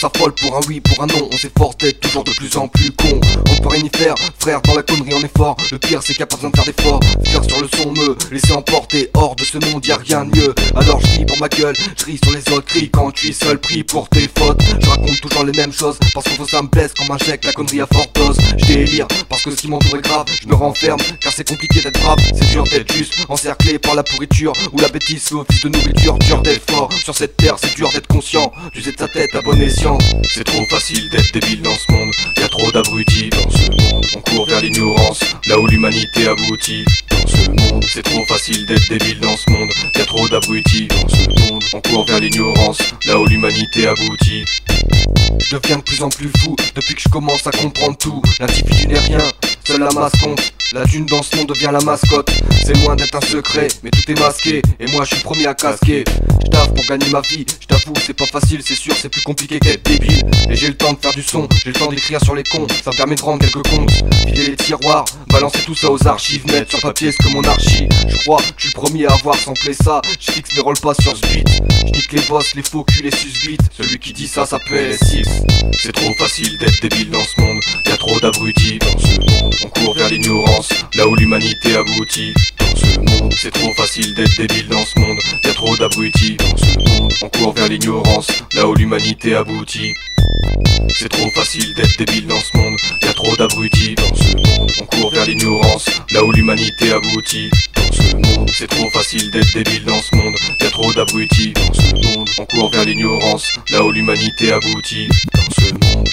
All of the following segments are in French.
s'affole pour un oui, pour un non. On s'efforce d'être toujours de plus en plus con. On peut rien y faire, frère, dans la connerie on est fort. Le pire c'est qu'il y a pas besoin de faire d'efforts. Faire sur le son, me laisser emporter. Hors de ce monde y'a rien de mieux. Alors je ris pour ma gueule, je ris sur les autres. Crie quand tu es seul, prie pour tes fautes. Je raconte toujours les mêmes choses, parce qu'au fond ça me blesse quand m'injecte la connerie à forte dose. Je délire, parce que ce qui m'entoure est grave. Je me renferme, car c'est compliqué d'être brave. C'est dur d'être juste, encerclé par la pourriture ou la bêtise sous office de nourriture. Dur d'être fort, sur cette terre c'est dur d'être conscient. D'user de sa tête à bon escient. C'est trop facile d'être débile dans ce monde. Y'a trop d'abrutis dans ce monde. On court vers l'ignorance, là où l'humanité aboutit. Dans ce monde, c'est trop facile d'être débile dans ce monde. Y'a trop d'abrutis dans ce monde. On court vers l'ignorance, là où l'humanité aboutit. Je deviens de plus en plus fou depuis que je commence à comprendre tout. L'individu n'est rien, seule la masse compte. La thune dans ce monde devient la mascotte. C'est loin d'être un secret, mais tout est masqué. Et moi je suis le premier à casquer. Je taffe pour gagner ma vie, je t'avoue c'est pas facile, c'est sûr c'est plus compliqué qu'être débile. Et j'ai le temps de faire du son, j'ai le temps d'écrire sur les cons. Ça me permet de rendre quelques comptes, vider les tiroirs, balancer tout ça aux archives, mettre sur papier ce que mon archi. Je crois que je suis le premier à avoir samplé ça. Je fixe mes rôles pas sur ce beat. Je nique les boss, les faux culs, les susbites. Celui qui dit ça s'appelle S6. C'est trop facile d'être débile dans ce monde. Y'a trop d'abrutis dans ce monde. On court vers l'ignorance, là où l'humanité aboutit. Dans ce monde, c'est trop facile d'être débile dans ce monde. Y'a trop d'abrutis dans ce monde. On court vers l'ignorance, là où l'humanité aboutit. C'est trop facile d'être débile dans ce monde. Y'a trop d'abrutis dans ce monde. On court vers l'ignorance, là où l'humanité aboutit. Dans ce monde, c'est trop facile d'être débile dans ce monde. Y'a trop d'abrutis dans ce monde. On court vers l'ignorance, là où l'humanité aboutit. Dans ce monde.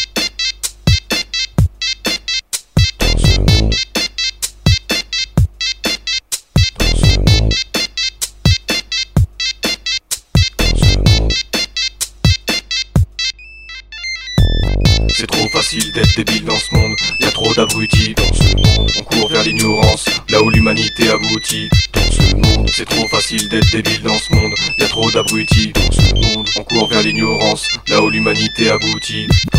C'est trop facile d'être débile dans ce monde. Y'a trop d'abrutis dans ce monde. On court vers l'ignorance, là où l'humanité aboutit. Dans ce monde, c'est trop facile d'être débile dans ce monde. Y'a trop d'abrutis dans ce monde. On court vers l'ignorance, là où l'humanité aboutit.